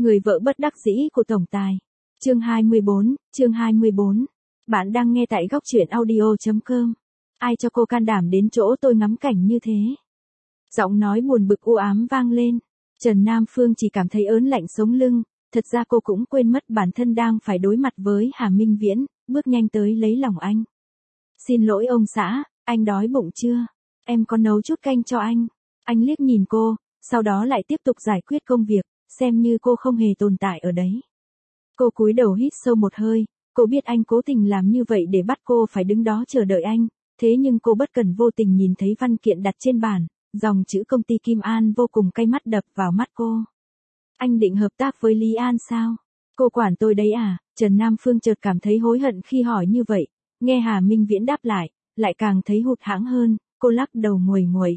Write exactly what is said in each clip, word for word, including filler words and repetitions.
Người vợ bất đắc dĩ của tổng tài. Chương hai mươi bốn, chương hai mươi bốn. Bạn đang nghe tại góc truyện audio chấm com. Ai cho cô can đảm đến chỗ tôi ngắm cảnh như thế? Giọng nói buồn bực u ám vang lên. Trần Nam Phương chỉ cảm thấy ớn lạnh sống lưng, thật ra cô cũng quên mất bản thân đang phải đối mặt với Hà Minh Viễn, bước nhanh tới lấy lòng anh. Xin lỗi ông xã, anh đói bụng chưa? Em có nấu chút canh cho anh. Anh liếc nhìn cô, sau đó lại tiếp tục giải quyết công việc, xem như cô không hề tồn tại ở đấy. Cô cúi đầu hít sâu một hơi, cô biết anh cố tình làm như vậy để bắt cô phải đứng đó chờ đợi anh, thế nhưng cô bất cần vô tình nhìn thấy văn kiện đặt trên bàn, dòng chữ công ty Kim An vô cùng cay mắt đập vào mắt cô. Anh định hợp tác với Lý An sao? Cô quản tôi đấy à? Trần Nam Phương chợt cảm thấy hối hận khi hỏi như vậy, nghe Hà Minh Viễn đáp lại, lại càng thấy hụt hẫng hơn, cô lắc đầu nguầy nguậy.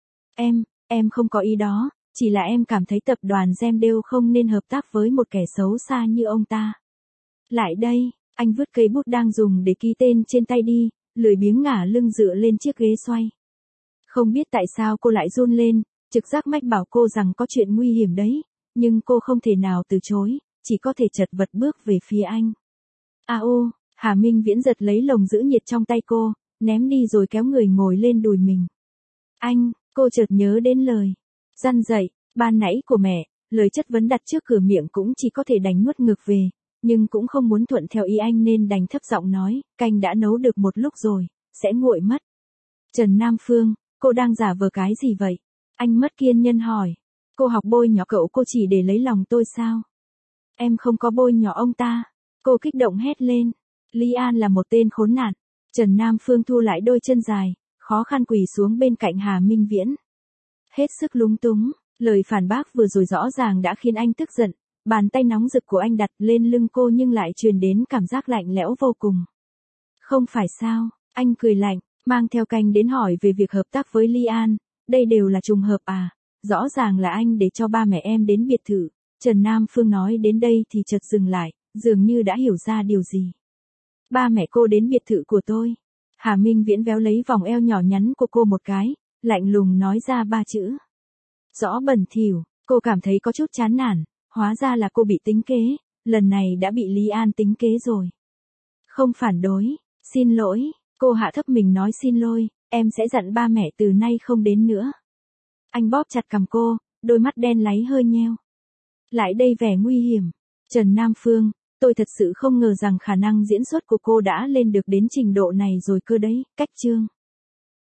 Em, em không có ý đó, chỉ là em cảm thấy tập đoàn Gemdale không nên hợp tác với một kẻ xấu xa như ông ta. Lại đây, anh vứt cây bút đang dùng để ký tên trên tay đi, lười biếng ngả lưng dựa lên chiếc ghế xoay. Không biết tại sao cô lại run lên, trực giác mách bảo cô rằng có chuyện nguy hiểm đấy, nhưng cô không thể nào từ chối, chỉ có thể chật vật bước về phía anh. À ô, Hà Minh Viễn giật lấy lồng giữ nhiệt trong tay cô, ném đi rồi kéo người ngồi lên đùi mình. Anh, cô chợt nhớ đến lời răn dạy ban nãy của mẹ, lời chất vấn đặt trước cửa miệng cũng chỉ có thể đành nuốt ngược về, nhưng cũng không muốn thuận theo ý anh nên đành thấp giọng nói, canh đã nấu được một lúc rồi, sẽ nguội mất. Trần Nam Phương, cô đang giả vờ cái gì vậy? Anh mất kiên nhẫn hỏi. Cô học bôi nhỏ cậu cô chỉ để lấy lòng tôi sao? Em không có bôi nhỏ ông ta. Cô kích động hét lên. Lý An là một tên khốn nạn. Trần Nam Phương thu lại đôi chân dài, khó khăn quỳ xuống bên cạnh Hà Minh Viễn. Hết sức lúng túng, lời phản bác vừa rồi rõ ràng đã khiến anh tức giận, bàn tay nóng rực của anh đặt lên lưng cô nhưng lại truyền đến cảm giác lạnh lẽo vô cùng. Không phải sao, anh cười lạnh, mang theo canh đến hỏi về việc hợp tác với Lý An, đây đều là trùng hợp à, rõ ràng là anh để cho ba mẹ em đến biệt thự. Trần Nam Phương nói đến đây thì chợt dừng lại, dường như đã hiểu ra điều gì. Ba mẹ cô đến biệt thự của tôi. Hà Minh Viễn véo lấy vòng eo nhỏ nhắn của cô một cái, lạnh lùng nói ra ba chữ. Rõ bẩn thỉu, cô cảm thấy có chút chán nản, hóa ra là cô bị tính kế, lần này đã bị Lý An tính kế rồi. Không phản đối, xin lỗi, cô hạ thấp mình nói xin lỗi, em sẽ dặn ba mẹ từ nay không đến nữa. Anh bóp chặt cằm cô, đôi mắt đen láy hơi nheo. Lại đây vẻ nguy hiểm. Trần Nam Phương, tôi thật sự không ngờ rằng khả năng diễn xuất của cô đã lên được đến trình độ này rồi cơ đấy, cách chương.